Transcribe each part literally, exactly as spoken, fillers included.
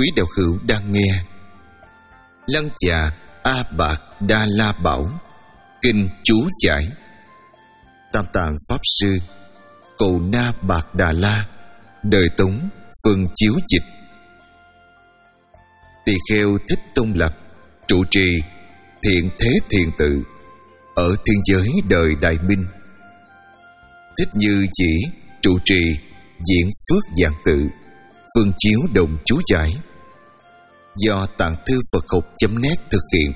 quý đạo hữu đang nghe Lăng Chà A Bạc Đa La Bảo Kinh chú giải Tam Tạng Pháp Sư Cầu Na Bạc Đà La Đời Tống Phương chiếu dịch. Tỳ kheo Thích Tôn Lập trụ trì Thiện Thế Thiền Tự ở thiên giới đời Đại Minh. Thích Như Chỉ trụ trì Diễn Phước Giảng Tự Phương chiếu đồng chú giải do Tạng Thư Phật Học chấm net thực hiện.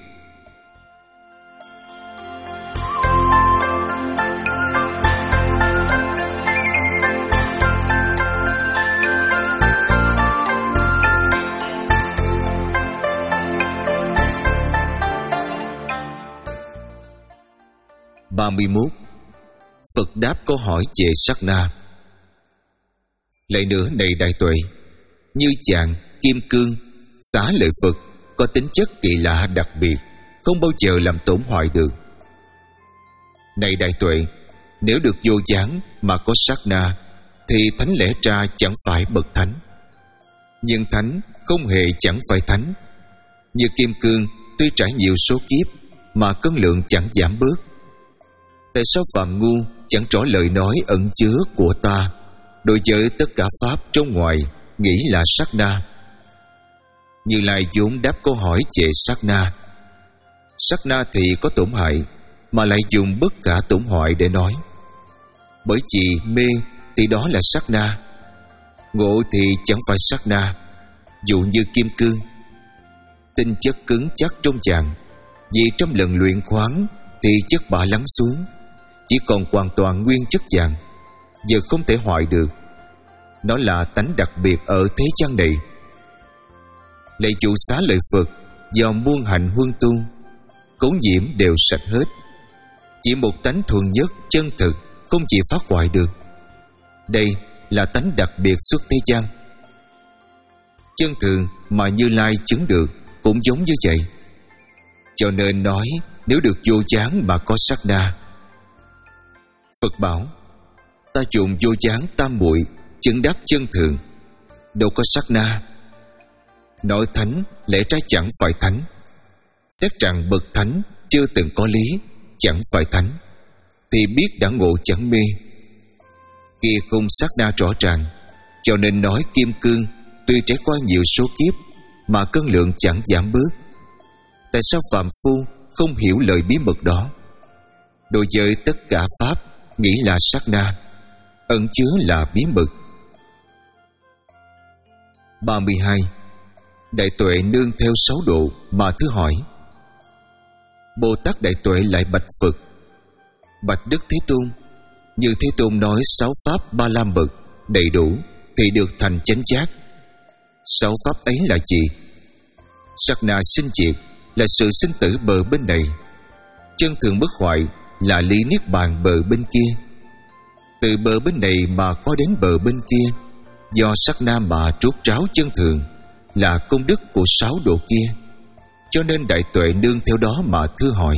ba mươi mốt. Phật đáp câu hỏi về sát na. Lại nữa này đại tuệ, như chàng kim cương xá lợi Phật có tính chất kỳ lạ đặc biệt, không bao giờ làm tổn hoại được. Này đại tuệ, nếu được vô gián mà có sát na thì thánh lẽ ra chẳng phải bậc thánh. Nhưng thánh không hề chẳng phải thánh. Như kim cương tuy trải nhiều số kiếp mà cân lượng chẳng giảm bớt. Tại sao phàm ngu chẳng rõ lời nói ẩn chứa của ta đối với tất cả pháp trong ngoài nghĩ là sát na? Như Lai vốn đáp câu hỏi về sát na. Sát na thì có tổn hại, mà lại dùng bất khả tổn hoại để nói. Bởi vì mê thì đó là sát na, ngộ thì chẳng phải sát na. Dụ như kim cương, tinh chất cứng chắc trong chàng, vì trong lần luyện khoáng thì chất bả lắng xuống, chỉ còn hoàn toàn nguyên chất chàng, giờ không thể hoại được. Nó là tánh đặc biệt ở thế gian này. Lạy chủ xá lợi Phật do muôn hạnh huân tu, cấu nhiễm đều sạch hết. Chỉ một tánh thuần nhất chân thực không chỉ phá hoại được. Đây là tánh đặc biệt xuất thế gian. Chân thường mà Như Lai chứng được cũng giống như vậy. Cho nên nói nếu được vô gián mà có sát na. Phật bảo ta dùng vô gián tam muội chứng đắc chân thường, đâu có sát na. Nói thánh lẽ trái chẳng phải thánh. Xét rằng bậc thánh chưa từng có lý, chẳng phải thánh, thì biết đã ngộ chẳng mê. Kia không sát na rõ ràng, cho nên nói kim cương tuy trải qua nhiều số kiếp mà cân lượng chẳng giảm bớt. Tại sao phàm phu không hiểu lời bí mật đó? Đối với tất cả pháp nghĩ là sát na, ẩn chứa là bí mật. ba mươi hai. Đại tuệ nương theo sáu độ mà thưa hỏi. Bồ Tát Đại Tuệ lại bạch Phật: Bạch Đức Thế Tôn, như Thế Tôn nói sáu pháp ba la mật đầy đủ thì được thành chánh giác. Sáu pháp ấy là gì? Sát na sinh diệt là sự sinh tử bờ bên này, chân thường bất hoại là lý niết bàn bờ bên kia. Từ bờ bên này mà có đến bờ bên kia, do sát na mà trút ráo chân thường, là công đức của sáu độ kia. Cho nên đại tuệ nương theo đó mà thưa hỏi.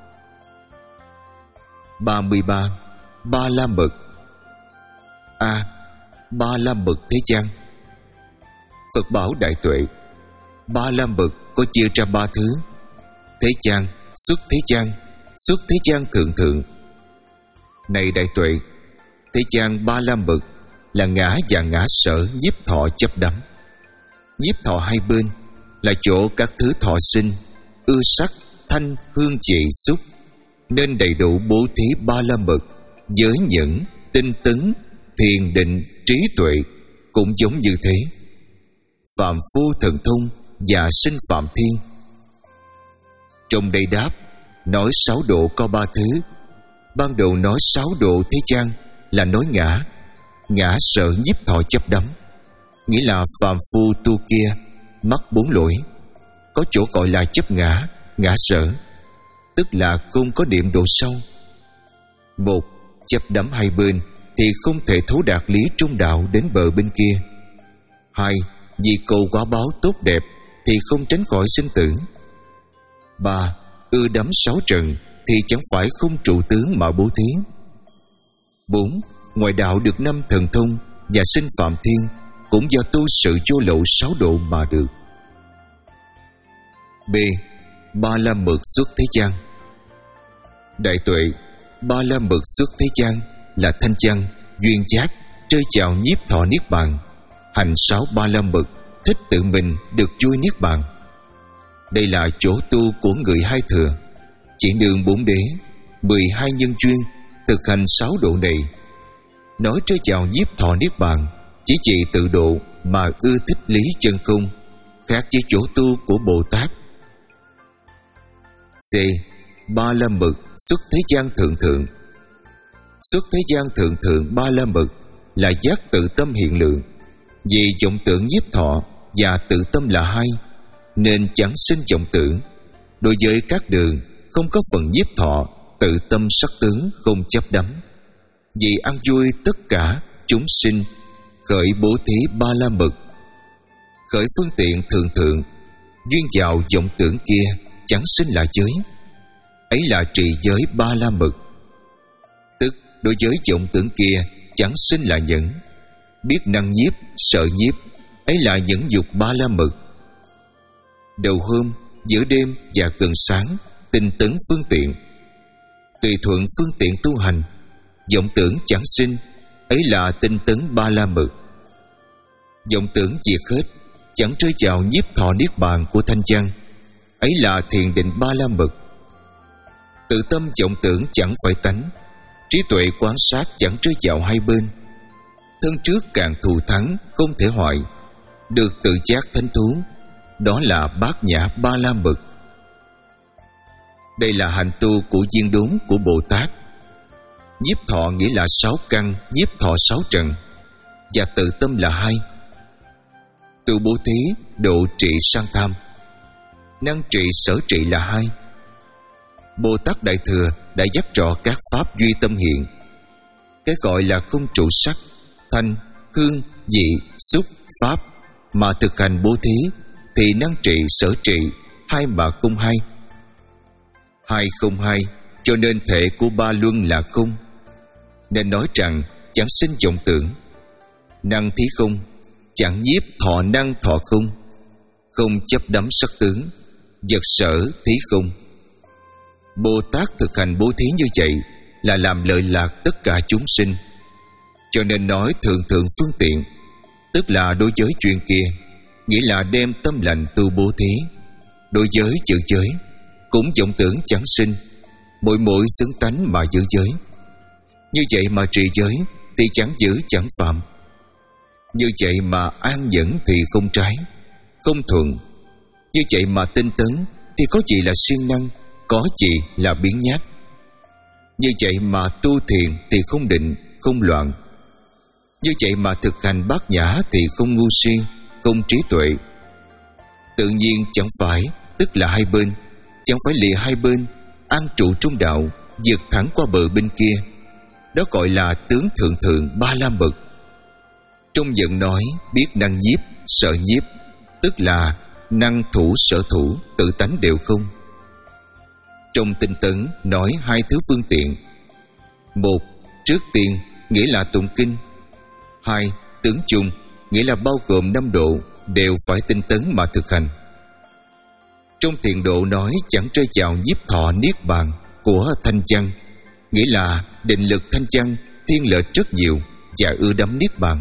ba mươi ba. Ba la mật. A. Ba la mật thế gian. Phật bảo đại tuệ, ba la mật có chia ra ba thứ: thế gian, xuất thế gian, xuất thế gian thượng thượng. Này đại tuệ, thế gian ba la mật là ngã và ngã sở nhiếp thọ chấp đắm. Nhiếp thọ hai bên là chỗ các thứ thọ sinh, ưa sắc, thanh, hương vị, xúc, nên đầy đủ bố thí ba la mật, giới nhẫn, tinh tấn, thiền định, trí tuệ cũng giống như thế. Phạm phu thần thông và sinh phạm thiên. Trong đây đáp nói sáu độ có ba thứ. Ban đầu nói sáu độ thế gian là nói ngã, ngã sợ nhiếp thọ chấp đắm, nghĩa là phàm phu tu kia mắc bốn lỗi. Có chỗ gọi là chấp ngã, ngã sở, tức là không có niệm độ sâu. Một, chấp đắm hai bên thì không thể thấu đạt lý trung đạo đến bờ bên kia. Hai, vì cầu quả báo tốt đẹp thì không tránh khỏi sinh tử. Ba, ưa đắm sáu trần thì chẳng phải không trụ tướng mà bố thí. Bốn, ngoại đạo được năm thần thông và sinh phạm thiên cũng do tu sự vô lậu sáu độ mà được. B. Ba la mật xuất thế gian. Đại tuệ, ba la mật xuất thế gian là thanh văn, duyên giác, trơi chào nhiếp thọ niết bàn, hành sáu ba la mật, thích tự mình được vui niết bàn. Đây là chỗ tu của người hai thừa, chỉ nương bốn đế, mười hai nhân duyên, thực hành sáu độ này. Nói trơi chào nhiếp thọ niết bàn chỉ chỉ tự độ mà ưa thích lý chân không, khác với chỗ tu của Bồ Tát. C. Ba la mật xuất thế gian thượng thượng. Xuất thế gian thượng thượng ba la mật là giác tự tâm hiện lượng. Vì vọng tưởng nhiếp thọ và tự tâm là hai, nên chẳng sinh vọng tưởng. Đối với các đường không có phần nhiếp thọ, tự tâm sắc tướng không chấp đắm. Vì ăn vui tất cả chúng sinh, khởi bố thí ba la mật. Khởi phương tiện thường thượng, duyên vào vọng tưởng kia chẳng sinh là giới. Ấy là trì giới ba la mật. Tức đối với vọng tưởng kia chẳng sinh là nhẫn. Biết năng nhiếp, sợ nhiếp, ấy là nhẫn dục ba la mật. Đầu hôm, giữa đêm và gần sáng, tinh tấn phương tiện. Tùy thuận phương tiện tu hành, vọng tưởng chẳng sinh, ấy là tinh tấn ba la mật. Vọng tưởng diệt hết, chẳng rơi vào nhiếp thọ niết bàn của thanh văn, ấy là thiền định ba la mật. Tự tâm vọng tưởng chẳng phải tánh, trí tuệ quan sát chẳng rơi vào hai bên. Thân trước càng thù thắng không thể hoại, được tự giác thánh thú, đó là bát nhã ba la mật. Đây là hành tu của viên đốn của Bồ Tát. Nhiếp thọ nghĩa là sáu căn, nhiếp thọ sáu trần, và tự tâm là hai. Tu bố thí, độ trị sang tham, năng trị sở trị là hai. Bồ Tát Đại Thừa đã dắt trọ các pháp duy tâm hiện. Cái gọi là không trụ sắc, thanh, hương, vị, xúc, pháp mà thực hành bố thí thì năng trị sở trị hai mà không hai. Hai không hai, cho nên thể của ba luân là không, nên nói rằng chẳng sinh vọng tưởng. Năng thí không, chẳng nhiếp thọ năng thọ không. Không chấp đắm sắc tướng, vật sở thí không. Bồ Tát thực hành bố thí như vậy là làm lợi lạc tất cả chúng sinh. Cho nên nói thượng thượng phương tiện, tức là đối với chuyện kia, nghĩa là đem tâm lành tu bố thí. Đối với giữ giới, cũng vọng tưởng chẳng sinh, mỗi mỗi xứng tánh mà giữ giới. Như vậy mà trì giới thì chẳng giữ chẳng phạm. Như vậy mà an nhẫn thì không trái, không thuận. Như vậy mà tinh tấn thì có gì là siêng năng, có gì là biến nhát. Như vậy mà tu thiền thì không định, không loạn. Như vậy mà thực hành bát nhã thì không ngu si, không trí tuệ. Tự nhiên chẳng phải, tức là hai bên, chẳng phải lìa hai bên, an trụ trung đạo, vượt thẳng qua bờ bên kia. Đó gọi là tướng thượng thượng ba la mật. Trong dẫn nói biết năng nhiếp, sợ nhiếp, tức là năng thủ sở thủ, tự tánh đều không. Trong tinh tấn nói hai thứ phương tiện. Một, trước tiên nghĩa là tụng kinh. Hai, tướng chung nghĩa là bao gồm năm độ đều phải tinh tấn mà thực hành. Trong thiền độ nói chẳng rơi vào nhiếp thọ niết bàn của thanh văn, nghĩa là định lực thanh văn thiên lợi rất nhiều và ưa đắm niết bàn.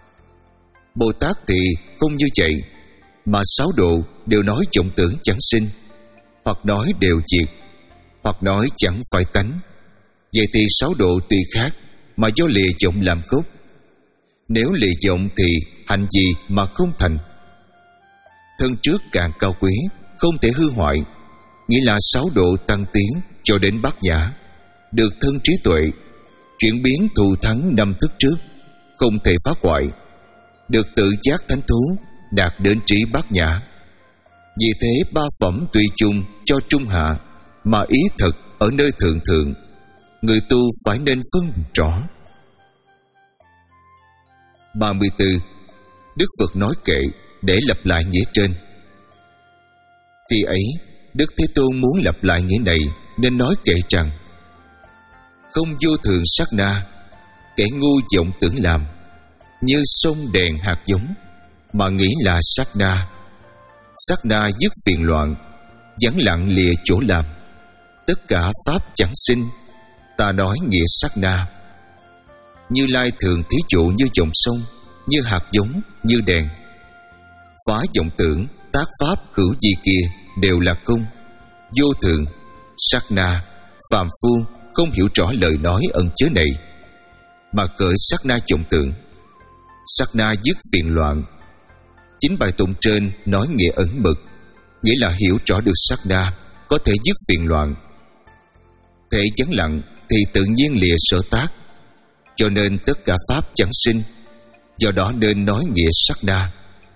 Bồ Tát thì không như vậy, mà sáu độ đều nói vọng tưởng chẳng sinh, hoặc nói đều diệt, hoặc nói chẳng phải tánh. Vậy thì sáu độ tùy khác mà do lìa vọng làm gốc. Nếu lìa vọng thì hành gì mà không thành. Thân trước càng cao quý, không thể hư hoại, nghĩa là sáu độ tăng tiến cho đến bát nhã, được thân trí tuệ, chuyển biến thù thắng năm thức trước, không thể phá hoại, được tự giác thánh thú, đạt đến trí bát nhã. Vì thế ba phẩm tùy chung cho trung hạ, mà ý thật ở nơi thượng thượng, người tu phải nên phân rõ. ba mươi tư. Đức Phật nói kệ để lặp lại nghĩa trên. Khi ấy, Đức Thế Tôn muốn lặp lại nghĩa này nên nói kệ rằng: không vô thường sát na, kẻ ngu vọng tưởng làm, như sông đèn hạt giống, mà nghĩ là sát na. Sát na dứt phiền loạn, vắng lặng lìa chỗ làm. Tất cả pháp chẳng sinh, ta nói nghĩa sát na. Như Lai thường thí dụ như dòng sông, như hạt giống, như đèn. Phá vọng tưởng, tác pháp hữu vi kia đều là không, vô thường, sát na. Phàm phu không hiểu rõ lời nói ẩn chứa này, mà cởi sát na vọng tưởng. Sát na dứt phiền loạn. Chính bài tụng trên nói nghĩa ẩn mực, nghĩa là hiểu rõ được sát na có thể dứt phiền loạn. Thể vắng lặng thì tự nhiên lìa sở tác, cho nên tất cả pháp chẳng sinh, do đó nên nói nghĩa sát na.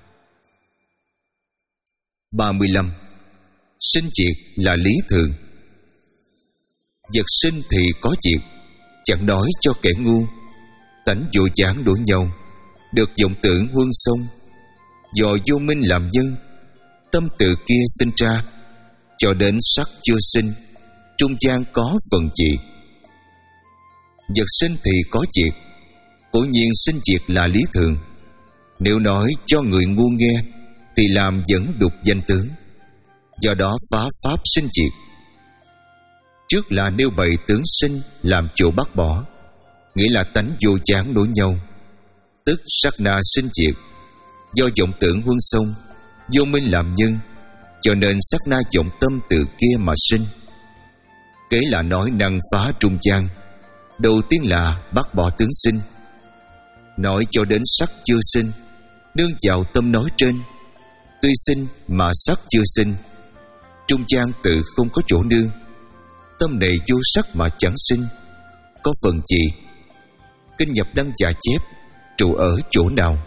ba mươi lăm. Sinh diệt là lý thường. Vật sinh thì có diệt, chẳng nói cho kẻ ngu. Tánh vô giảng đổi nhau, được vọng tưởng huân sông. Do vô minh làm nhân, tâm từ kia sinh ra, cho đến sắc chưa sinh, trung gian có phần gì. Vật sinh thì có diệt, cố nhiên sinh diệt là lý thường. Nếu nói cho người ngu nghe thì làm dẫn đục danh tướng, do đó phá pháp sinh diệt. Trước là nêu bày tướng sinh làm chỗ bắt bỏ, nghĩa là tánh vô giảng đối nhau, tức sát na sinh diệt. Do vọng tưởng huân sông, vô minh làm nhân, cho nên sát na vọng tâm từ kia mà sinh. Kế là nói năng phá trung gian. Đầu tiên là bắt bỏ tướng sinh, nói cho đến sắc chưa sinh, nương vào tâm nói trên. Tuy sinh mà sắc chưa sinh, trung gian tự không có chỗ nương. Tâm này vô sắc mà chẳng sinh, có phần gì? Kinh nhập đăng giả chép trụ ở chỗ nào?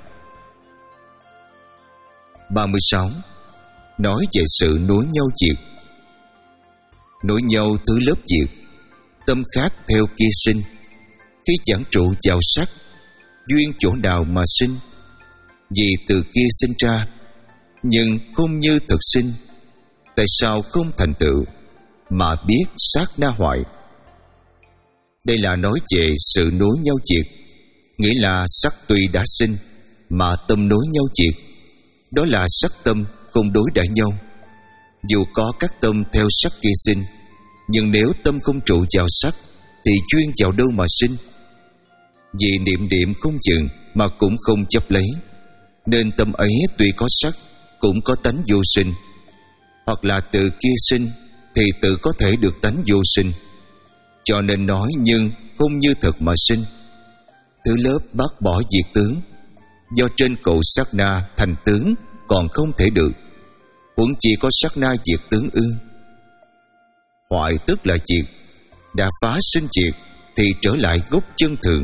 ba mươi sáu. Nói về sự nối nhau diệt. Nối nhau thứ lớp diệt, tâm khác theo kia sinh. Khi chẳng trụ vào sắc, duyên chỗ nào mà sinh? Vì từ kia sinh ra, nhưng không như thực sinh. Tại sao không thành tựu, mà biết sát na hoại? Đây là nói về sự nối nhau diệt, nghĩa là sắc tuy đã sinh, mà tâm nối nhau diệt. Đó là sắc tâm không đối đãi nhau. Dù có các tâm theo sắc kia sinh, nhưng nếu tâm không trụ vào sắc, thì chuyên vào đâu mà sinh? Vì niệm niệm không chừng mà cũng không chấp lấy, nên tâm ấy tuy có sắc, cũng có tánh vô sinh. Hoặc là từ kia sinh, thì tự có thể được tánh vô sinh. Cho nên nói nhưng không như thực mà sinh. Thứ lớp bác bỏ diệt tướng, do trên cầu sát na thành tướng còn không thể được, huống chỉ có sát na diệt tướng ư? Hoại tức là diệt, đã phá sinh diệt thì trở lại gốc chân thường.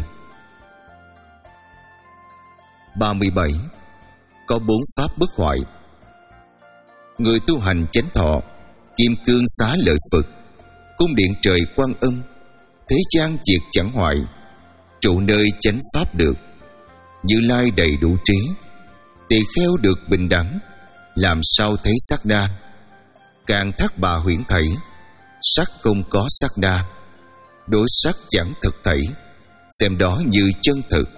ba mươi bảy. Có bốn pháp bất hoại. Người tu hành chánh thọ, kim cương xá lợi Phật, cung điện trời Quan Âm, thế gian diệt chẳng hoại, trụ nơi chánh pháp được. Như Lai đầy đủ trí, tỳ kheo được bình đẳng, làm sao thấy sát na? Càng thác bà huyễn thảy, sắc không có sát na, đối sắc chẳng thực thảy, xem đó như chân thực.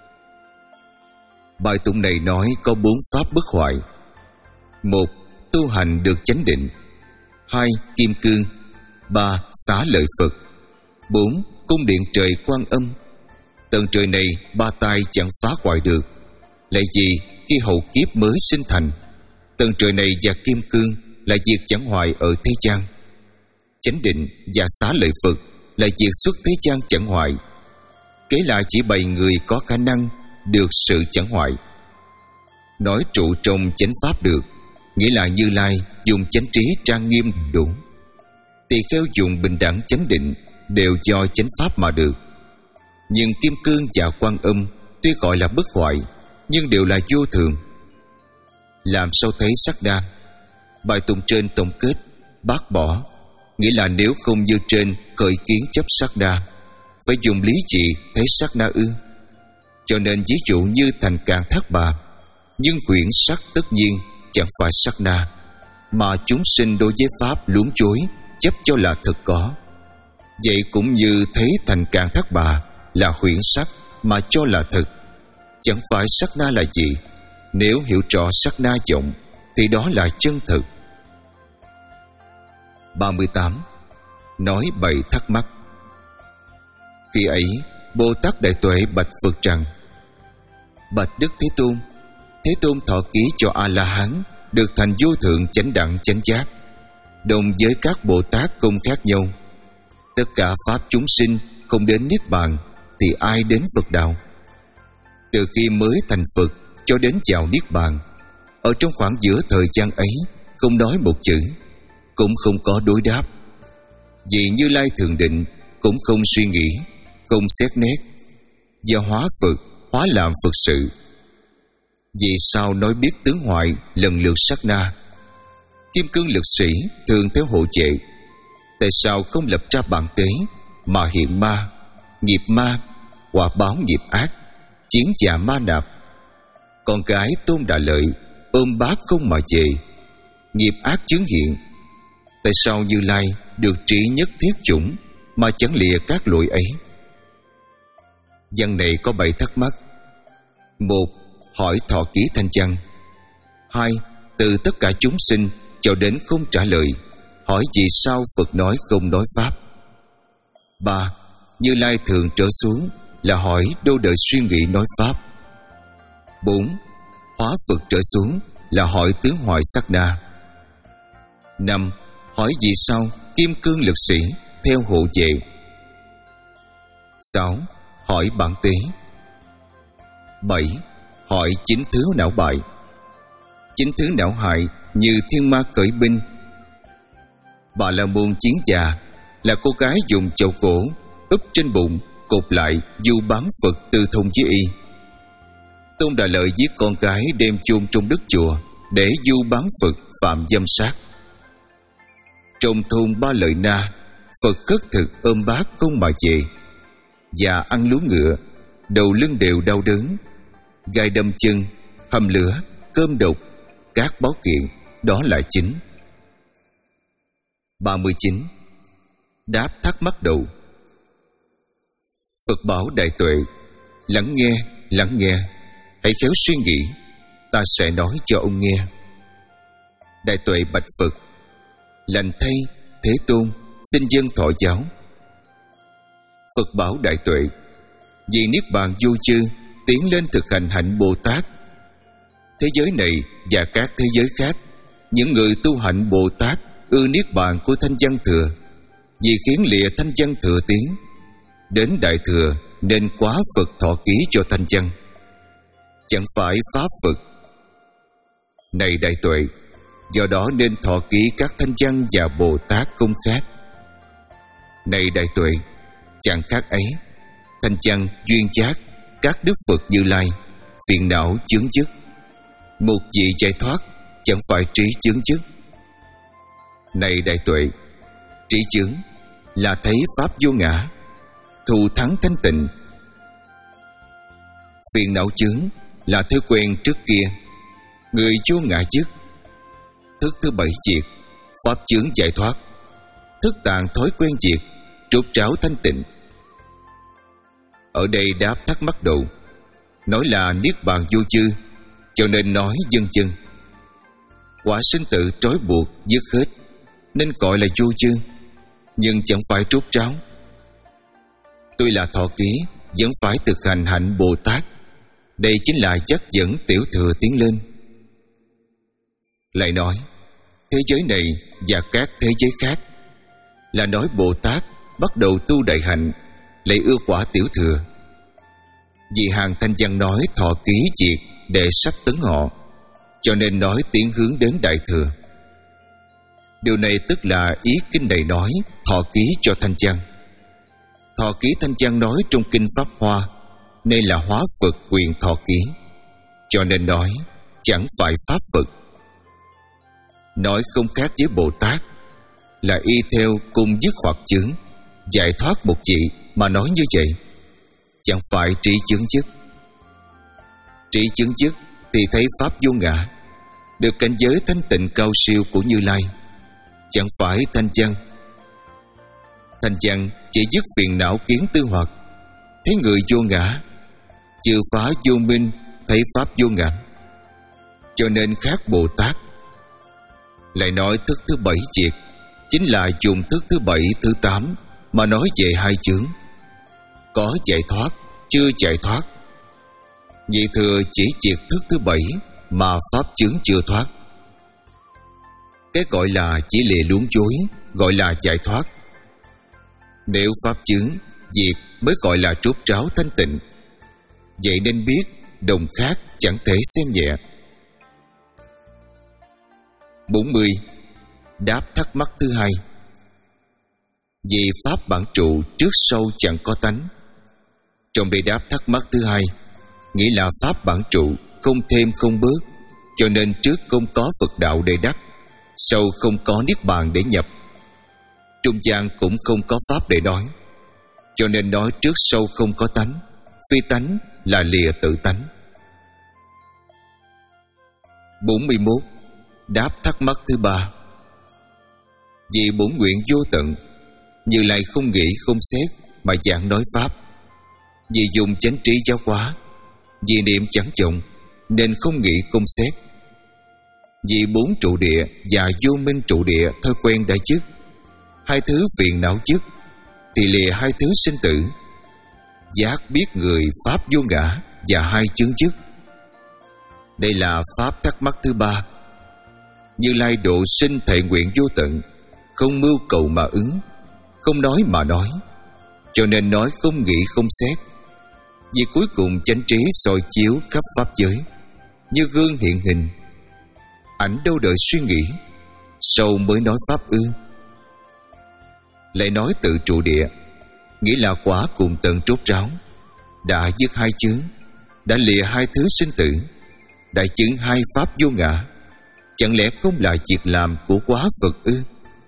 Bài tụng này nói có bốn pháp bất hoại. Một, tu hành được chánh định. Hai, kim cương. Ba, xá lợi Phật. Bốn, cung điện trời Quan Âm. Tầng trời này ba tai chẳng phá hoại được. Lại vì khi hậu kiếp mới sinh thành, tầng trời này và kim cương là việc chẳng hoại ở thế gian. Chánh định và xá lợi Phật là việc xuất thế gian chẳng hoại. Kế là chỉ bày người có khả năng được sự chẳng hoại. Nói trụ trong chánh pháp được, nghĩa là Như Lai dùng chánh trí trang nghiêm đủ. Tỳ kheo dùng bình đẳng chánh định đều do chánh pháp mà được. Nhưng kim cương và Quan Âm tuy gọi là bất hoại, nhưng đều là vô thường. Làm sao thấy sắc na? Bài tụng trên tổng kết bác bỏ, nghĩa là nếu không như trên khởi kiến chấp sắc na, phải dùng lý trị thấy sắc na ư? Cho nên ví dụ như thành Càn Thác Bà, nhưng quyển sắc tất nhiên chẳng phải sắc na, mà chúng sinh đối với pháp luống chối chấp cho là thực có. Vậy cũng như thấy thành Càn Thác Bà là huyễn sắc mà cho là thực, chẳng phải sát na là gì. Nếu hiểu rõ sát na vọng thì đó là chân thực. ba mươi tám. Nói bậy thắc mắc. Khi ấy Bồ Tát Đại Tuệ bạch Phật rằng: Bạch Đức Thế Tôn, Thế Tôn thọ ký cho A-la-hán được thành vô thượng chánh đẳng chánh giác, đồng với các Bồ Tát không khác nhau. Tất cả pháp chúng sinh không đến Niết Bàn thì ai đến Phật đạo? Từ khi mới thành Phật cho đến vào Niết Bàn, ở trong khoảng giữa thời gian ấy không nói một chữ, cũng không có đối đáp. Vì Như Lai thường định, cũng không suy nghĩ, không xét nét, do hóa Phật, hóa làm Phật sự. Vì sao nói biết tướng hoại lần lượt sát na? Kim cương lực sĩ thường theo hộ vệ. Tại sao không lập ra bản tế mà hiện ma, nghiệp ma, quả báo nghiệp ác, chiến già ma nạp? Con gái Tôn Đà Lợi ôm bát không mà về, nghiệp ác chứng hiện. Tại sao Như Lai được trí nhất thiết chủng mà chẳng lìa các lỗi ấy? Văn này có bảy thắc mắc. Một. Hỏi thọ ký thanh văn. Hai. Từ tất cả chúng sinh cho đến không trả lời, hỏi vì sao Phật nói không nói pháp. Ba. Như Lai thường trở xuống là hỏi đâu đợi suy nghĩ nói pháp. Bốn. Hóa Phật trở xuống là hỏi tướng hoại sát na. Năm. Hỏi vì sao kim cương lực sĩ theo hộ vệ. Sáu. Hỏi bản tế. Bảy. Hỏi chín thứ não bại. Chín thứ não hại như thiên ma cởi binh. Bà La Môn chiến già là cô gái dùng chậu gỗ úp trên bụng, cột lại du bám Phật tư thông với y. Tôn Đà Lợi giết con gái đem chôn trong đất chùa để du bám Phật phạm dâm sát. Trong thôn Ba Lợi Na, Phật khất thực ôm bát không mà về, và ăn lúa ngựa, đầu lưng đều đau đớn, gai đâm chân, hầm lửa, cơm độc, các báo kiện, đó là chính. ba mươi chín. Đáp thắc mắc đầu. Phật bảo Đại Tuệ: Lắng nghe, lắng nghe, hãy khéo suy nghĩ, ta sẽ nói cho ông nghe. Đại Tuệ bạch Phật: Lành thay, Thế Tôn, xin dân thọ giáo. Phật bảo Đại Tuệ: Vì Niết Bàn vô chư tiến lên thực hành hạnh Bồ Tát. Thế giới này và các thế giới khác, những người tu hạnh Bồ Tát ưa Niết Bàn của Thanh Văn Thừa, vì khiến lìa Thanh Văn Thừa tiến đến Đại Thừa nên quá Phật thọ ký cho Thanh Văn, chẳng phải pháp Phật. Này Đại Tuệ, do đó nên thọ ký các Thanh Văn và Bồ Tát không khác. Này Đại Tuệ, chẳng khác ấy. Thanh Văn duyên giác các đức Phật Như Lai, phiền não chướng dứt. Một vị giải thoát chẳng phải trí chướng dứt. Này Đại Tuệ, trí chướng là thấy pháp vô ngã, thù thắng thanh tịnh. Phiền não chướng là thói quen trước kia, người vô ngã dứt. Thức thứ bảy diệt, pháp chướng giải thoát. Thức tạng thói quen diệt, trút tráo thanh tịnh. Ở đây đáp thắc mắc đầu. Nói là Niết Bàn vô chư, cho nên nói dân chân. Quả sinh tử trói buộc dứt hết, nên gọi là vô chư, nhưng chẳng phải trút tráo. Tuy là thọ ký, vẫn phải thực hành hạnh Bồ Tát. Đây chính là dắt dẫn tiểu thừa tiến lên. Lại nói, thế giới này và các thế giới khác, là nói Bồ Tát bắt đầu tu đại hạnh, lấy ưa quả tiểu thừa. Vì hàng Thanh Văn nói thọ ký diệt để sắp tấn họ, cho nên nói tiến hướng đến Đại Thừa. Điều này tức là ý kinh này nói thọ ký cho Thanh Văn. Thọ ký Thanh Văn nói trong kinh Pháp Hoa, nên là hóa Phật quyền thọ ký, cho nên nói chẳng phải pháp Phật. Nói không khác với Bồ Tát, là y theo cung dứt hoặc chướng, giải thoát một vị mà nói như vậy, chẳng phải trí chướng dứt. Trí chướng dứt thì thấy pháp vô ngã, được cảnh giới thanh tịnh cao siêu của Như Lai, chẳng phải Thanh Văn. Thanh Văn chỉ dứt phiền não kiến tư hoặc, thấy người vô ngã, Chư phá vô minh, thấy pháp vô ngã, cho nên khác Bồ Tát. Lại nói thức thứ bảy triệt, chính là dùng thức thứ bảy, thứ tám mà nói về hai chướng. Có giải thoát, chưa giải thoát. Vậy thừa chỉ triệt thức thứ bảy mà pháp chướng chưa thoát. Cái gọi là chỉ lìa luống chối, gọi là giải thoát. Nếu pháp chướng diệt mới gọi là trút ráo thanh tịnh. Vậy nên biết đồng khác chẳng thể xem nhẹ. bốn mươi. Đáp thắc mắc thứ hai. Vì pháp bản trụ trước sau chẳng có tánh. Trong đây đáp thắc mắc thứ hai, nghĩa là pháp bản trụ không thêm không bớt, cho nên trước không có Phật đạo để đắc, sau không có niết bàn để nhập, trung gian cũng không có pháp để nói, cho nên nói trước sau không có tánh. Phi tánh là lìa tự tánh. bốn mươi mốt. Đáp thắc mắc thứ ba. Vì bổn nguyện vô tận, Như Lai không nghĩ không xét mà giảng nói pháp. Vì dùng chánh trí giáo hóa, vì niệm chẳng chồng nên không nghĩ không xét. Vì bốn trụ địa và vô minh trụ địa thói quen đã dứt, hai thứ phiền não dứt, thì lìa hai thứ sinh tử. Giác biết người pháp vô ngã và hai chướng dứt. Đây là pháp thắc mắc thứ ba. Như Lai độ sinh thệ nguyện vô tận, không mưu cầu mà ứng, không nói mà nói, cho nên nói không nghĩ không xét. Vì cuối cùng chánh trí soi chiếu khắp pháp giới, như gương hiện hình, ảnh đâu đợi suy nghĩ, sau mới nói pháp ư. Lại nói tự trụ địa, nghĩa là quả cùng tận trốt ráo, đã dứt hai chướng, đã lìa hai thứ sinh tử, đã chứng hai pháp vô ngã. Chẳng lẽ không là việc làm của quá Phật ư?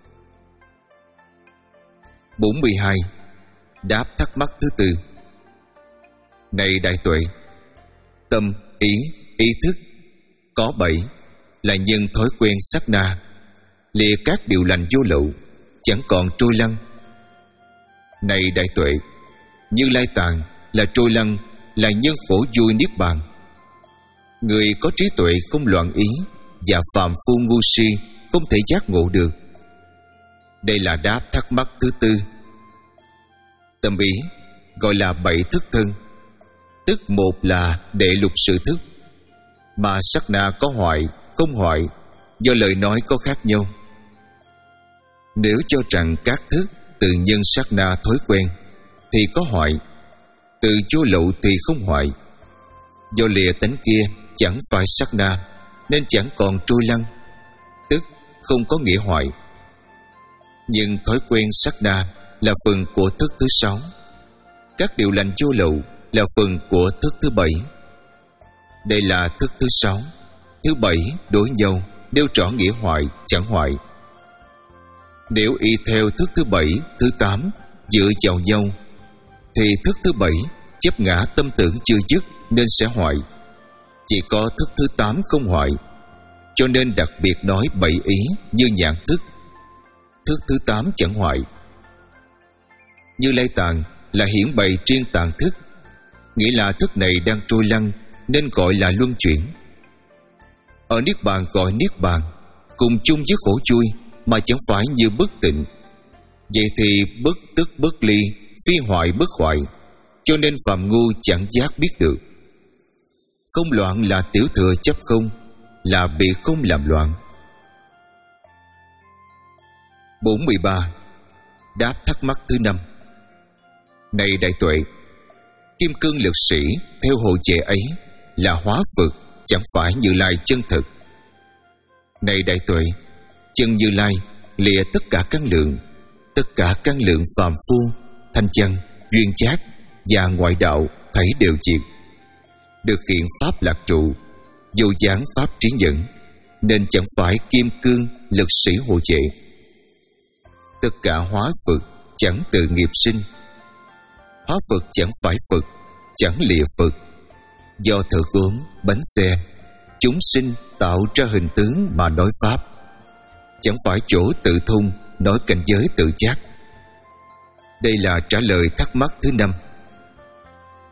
bốn mươi hai. Đáp thắc mắc thứ tư. Này đại tuệ, tâm, ý, ý thức có bảy, là nhân thói quen sát na, lìa các điều lành vô lậu, chẳng còn trôi lăn. Này đại tuệ, Như Lai tạng là trôi lăn, là nhân khổ vui niết bàn. Người có trí tuệ không loạn ý, và phàm phu ngu si không thể giác ngộ được. Đây là đáp thắc mắc thứ tư. Tâm ý gọi là bảy thức thân, tức một là đệ lục sự thức, mà sát na có hoại không hoại, do lời nói có khác nhau. Nếu cho rằng các thức từ nhân sát na thói quen thì có hoại, từ vô lậu thì không hoại. Do lìa tánh kia chẳng phải sát na, nên chẳng còn trôi lăn, tức không có nghĩa hoại. Nhưng thói quen sát na là phần của thức thứ sáu, các điều lành vô lậu là phần của thức thứ bảy. Đây là thức thứ sáu, thứ bảy đối nhau, đều rõ nghĩa hoại chẳng hoại. Nếu y theo thức thứ bảy, thứ tám dựa vào nhau, thì thức thứ bảy chấp ngã tâm tưởng chưa dứt nên sẽ hoại. Chỉ có thức thứ tám không hoại, cho nên đặc biệt nói bảy ý như nhãn thức. Thức thứ tám chẳng hoại. Như Lai tạng là hiển bày riêng tạng thức, nghĩa là thức này đang trôi lăn nên gọi là luân chuyển. Ở niết bàn gọi niết bàn, cùng chung với khổ vui, mà chẳng phải như bất tịnh. Vậy thì bất tức bất ly, phi hoại bất hoại, cho nên phàm ngu chẳng giác biết được. Không loạn là tiểu thừa chấp không, là bị không làm loạn. bốn mươi ba. Đáp thắc mắc thứ năm. Này đại tuệ, kim cương lực sĩ theo hộ vệ ấy là hóa Phật, chẳng phải Như Lai chân thực. Này đại tuệ, chân Như Lai lìa tất cả căn lượng, tất cả căn lượng phàm phu, thanh chân, duyên giác và ngoại đạo thấy đều diệt. Được hiện pháp lạc trụ, vô gián pháp triển dẫn, nên chẳng phải kim cương lực sĩ hộ vệ. Tất cả hóa Phật chẳng tự nghiệp sinh, hóa Phật chẳng phải Phật, chẳng lìa Phật. Do thợ gốm, bánh xe, chúng sinh tạo ra hình tướng mà nói pháp, chẳng phải chỗ tự thung nói cảnh giới tự giác. Đây là trả lời thắc mắc thứ năm.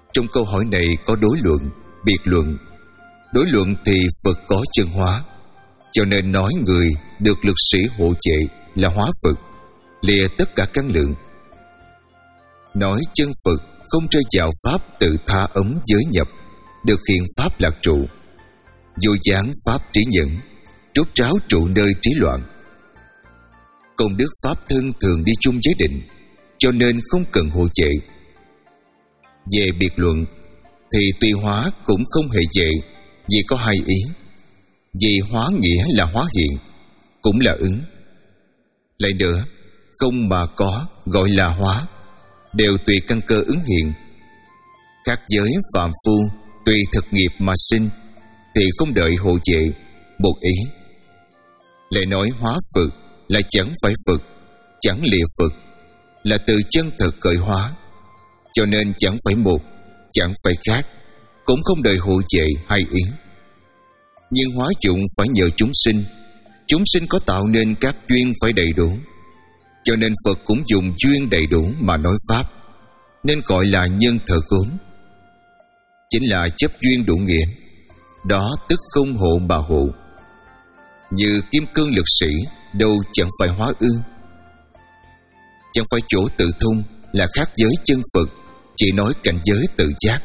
Trong câu hỏi này có đối luận, biệt luận. Đối luận thì Phật có chân hóa, cho nên nói người được lực sĩ hộ trệ là hóa Phật, lìa tất cả căn lượng. Nói chân Phật không rơi vào pháp tự tha ấm giới nhập, được hiện pháp lạc trụ, vô gián pháp trí nhẫn, rốt ráo trụ nơi trí loạn. Công đức pháp thân thường đi chung với định, cho nên không cần hộ trệ. Về biệt luận thì tuy hóa cũng không hề trệ, vì có hai ý. Vì hóa nghĩa là hóa hiện, cũng là ứng. Lại nữa, không mà có gọi là hóa, đều tùy căn cơ ứng hiện. Khác giới phạm phu tùy thực nghiệp mà sinh, thì không đợi hộ trệ, một ý. Lại nói hóa Phật là chẳng phải Phật, chẳng lìa Phật, là từ chân thực khởi hóa, cho nên chẳng phải một, chẳng phải khác, cũng không đợi hộ trệ hai ý. Nhưng hóa dụng phải nhờ chúng sinh, chúng sinh có tạo nên các duyên phải đầy đủ, cho nên Phật cũng dùng duyên đầy đủ mà nói pháp, nên gọi là nhân thờ cúng. Chính là chấp duyên đủ nghĩa, đó tức không hộ mà hộ. Như kim cương lực sĩ đâu chẳng phải hóa ư? Chẳng phải chỗ tự thông là khác giới chân Phật, chỉ nói cảnh giới tự giác.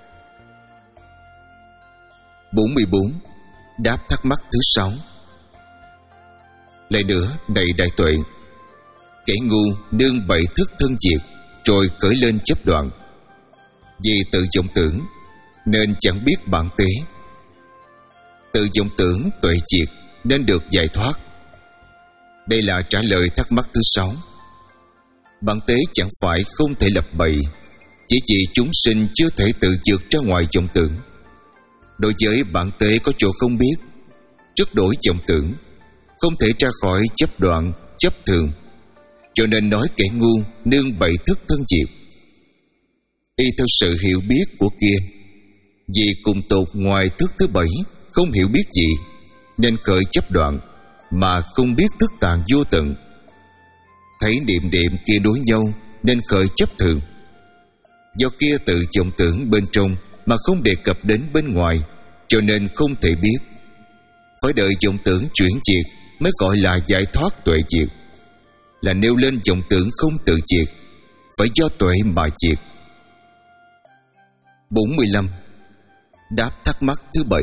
bốn mươi bốn. Đáp thắc mắc thứ sáu. Lại nữa, này đại tuệ, kẻ ngu nương bảy thức thân diệt, rồi khởi lên chấp đoạn, vì tự vọng tưởng nên chẳng biết bản tế. Tự vọng tưởng tuệ diệt nên được giải thoát. Đây là trả lời thắc mắc thứ sáu. Bản tế chẳng phải không thể lập bậy, chỉ vì chúng sinh chưa thể tự vượt ra ngoài vọng tưởng. Đối với bản tế có chỗ không biết, trước đổi vọng tưởng, không thể ra khỏi chấp đoạn, chấp thường, cho nên nói kẻ ngu nương bảy thức thân diệt. Y theo sự hiểu biết của kia, vì cùng tột ngoài thức thứ bảy không hiểu biết gì, nên khởi chấp đoạn, mà không biết thức tạng vô tận. Thấy niệm niệm kia đối nhau, nên khởi chấp thường. Do kia tự vọng tưởng bên trong mà không đề cập đến bên ngoài, cho nên không thể biết. Phải đợi vọng tưởng chuyển diệt mới gọi là giải thoát tuệ diệt. Là nêu lên vọng tưởng không tự diệt, phải do tuệ mà diệt. bốn mươi lăm. Đáp thắc mắc thứ bảy.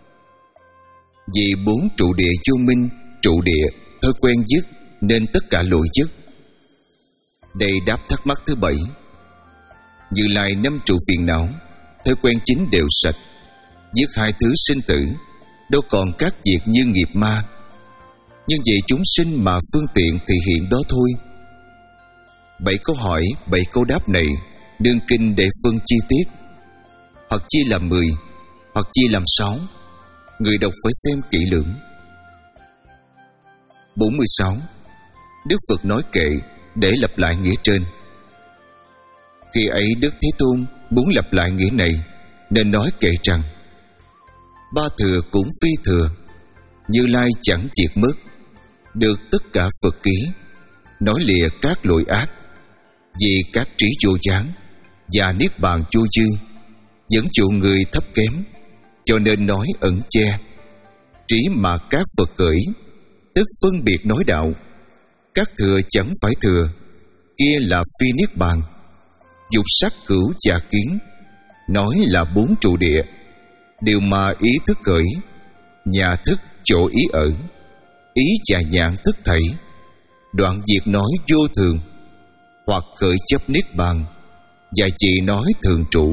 Vì bốn trụ địa vô minh, trụ địa thói quen dứt, nên tất cả lụi dứt. Đây đáp thắc mắc thứ bảy. Như Lai năm trụ phiền não, thói quen chính đều sạch, dứt hai thứ sinh tử, đâu còn các việc như nghiệp ma. Nhưng vì chúng sinh mà phương tiện thì hiện đó thôi. Bảy câu hỏi, bảy câu đáp này đương kinh để phân chi tiết, hoặc chia làm mười, hoặc chia làm sáu. Người đọc phải xem kỹ lưỡng. bốn mươi sáu. Đức Phật nói kệ để lặp lại nghĩa trên. Khi ấy Đức Thế Tôn muốn lặp lại nghĩa này, nên nói kệ rằng: ba thừa cũng phi thừa, Như Lai chẳng diệt mất, được tất cả Phật ký, nói lìa các lỗi ác, vì các trí vô gián và niết bàn vô dư, dẫn dụ người thấp kém, cho nên nói ẩn che. Trí mà các Phật gửi, tức phân biệt nói đạo. Các thừa chẳng phải thừa, kia là phi niết bàn. Dục sắc cửu và kiến, nói là bốn trụ địa, điều mà ý thức khởi, nhà thức chỗ ý ở, ý và nhãn thức thảy, đoạn diệt nói vô thường, hoặc khởi chấp niết bàn, và chỉ nói thường trụ.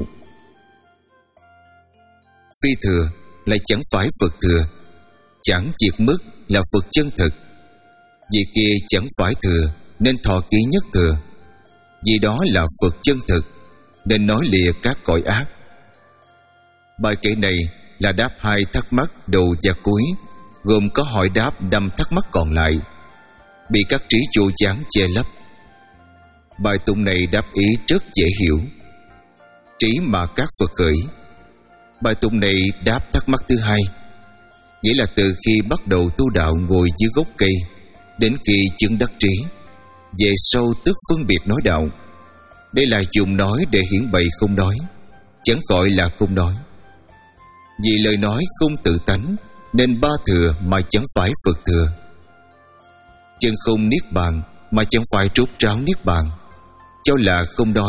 Phi thừa lại chẳng phải Phật thừa, chẳng diệt mất là Phật chân thực. Vì kia chẳng phải thừa nên thọ ký nhất thừa, vì đó là Phật chân thực nên nói lìa các cõi ác. Bài kể này là đáp hai thắc mắc đầu và cuối, gồm có hỏi đáp năm thắc mắc còn lại, bị các trí vô gián che lấp. Bài tụng này đáp ý rất dễ hiểu. Trí mà các Phật gửi. Bài tụng này đáp thắc mắc thứ hai, nghĩa là từ khi bắt đầu tu đạo ngồi dưới gốc cây đến khi chứng đắc trí, về sau tức phân biệt nói đạo. Đây là dùng nói để hiển bày không nói, chẳng gọi là không nói. Vì lời nói không tự tánh, nên ba thừa mà chẳng phải Phật thừa. Chân không niết bàn mà chẳng phải trút ráo niết bàn, cho là không nói.